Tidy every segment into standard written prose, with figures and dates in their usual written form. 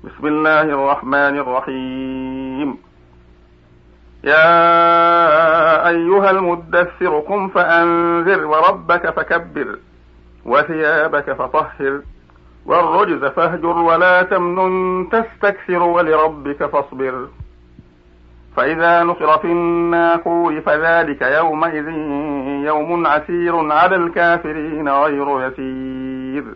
بسم الله الرحمن الرحيم. يا أيها المدثر قم فأنذر وربك فكبر وثيابك فطهر والرجز فاهجر ولا تمنن تستكثر ولربك فاصبر. فإذا نقر في الناقور فذلك يومئذ يوم عسير على الكافرين غير يسير.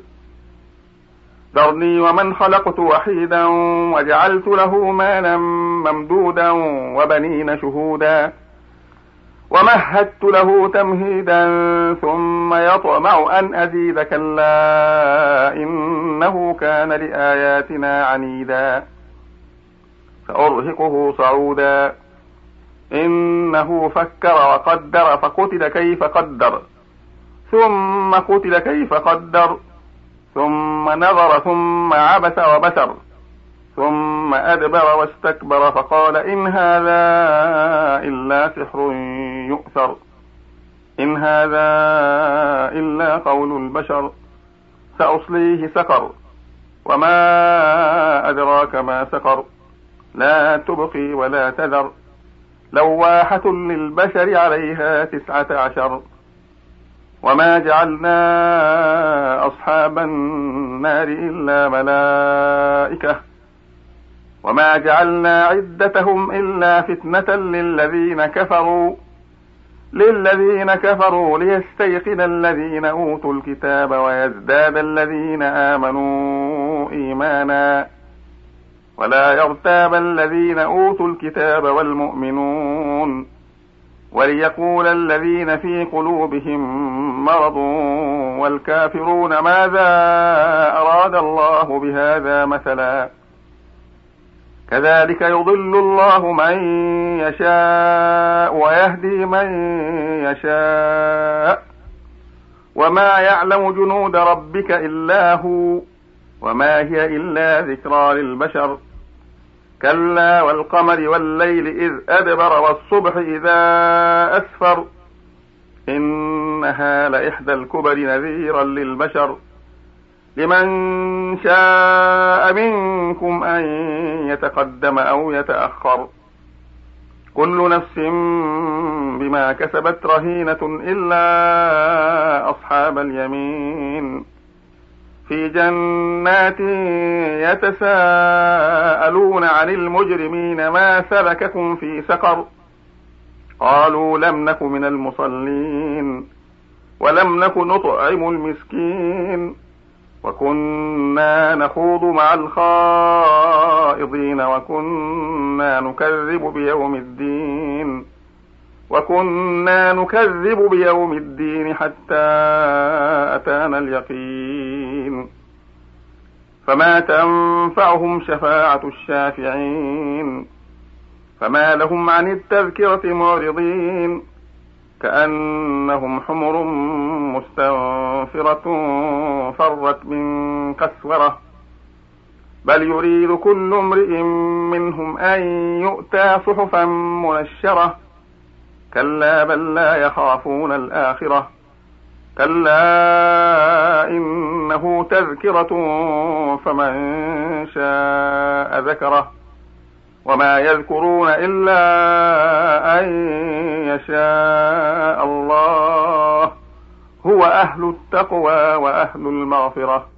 ذرني ومن خلقت وحيدا وجعلت له مالا ممدودا وبنين شهودا ومهدت له تمهيدا ثم يطمع أن أزيد كلا إنه كان لآياتنا عنيدا سأرهقه صعودا. إنه فكر وقدر فقتل كيف قدر ثم قتل كيف قدر ثم نظر ثم عبس وبسر ثم أدبر واستكبر فقال إن هذا إلا سحر يؤثر إن هذا إلا قول البشر سأصليه سقر وما أدراك ما سقر لا تبقي ولا تذر لواحة للبشر عليها 19. وما جعلنا أصحاب النار إلا ملائكة وما جعلنا عدتهم إلا فتنة للذين كفروا ليستيقن الذين أوتوا الكتاب ويزداد الذين آمنوا إيمانا ولا يرتاب الذين أوتوا الكتاب والمؤمنون وليقول الذين في قلوبهم مرض والكافرون ماذا أراد الله بهذا مثلا كذلك يضل الله من يشاء ويهدي من يشاء وما يعلم جنود ربك إلا هو وما هي إلا ذكرى للبشر. كلا والقمر والليل إذ أدبر والصبح إذا أسفر إنها لإحدى الكبر نذيرا للبشر. لمن شاء منكم أن يتقدم أو يتأخر كل نفس بما كسبت رهينة إلا أصحاب اليمين في جنات يتساءلون عن المجرمين ما سلككم في سقر قالوا لم نك من المصلين ولم نك نطعم المسكين وكنا نخوض مع الخائضين وكنا نكذب بيوم الدين حتى أتانا اليقين فما تنفعهم شفاعة الشافعين فما لهم عن التذكرة معرضين كأنهم حمر مستنفرة فرت من قسورة بل يريد كل امرئ منهم أن يؤتى صحفا منشرة كلا بل لا يخافون الآخرة كلا إنه تذكرة فمن شاء ذكره وما يذكرون إلا أن يشاء الله هو أهل التقوى وأهل المغفرة.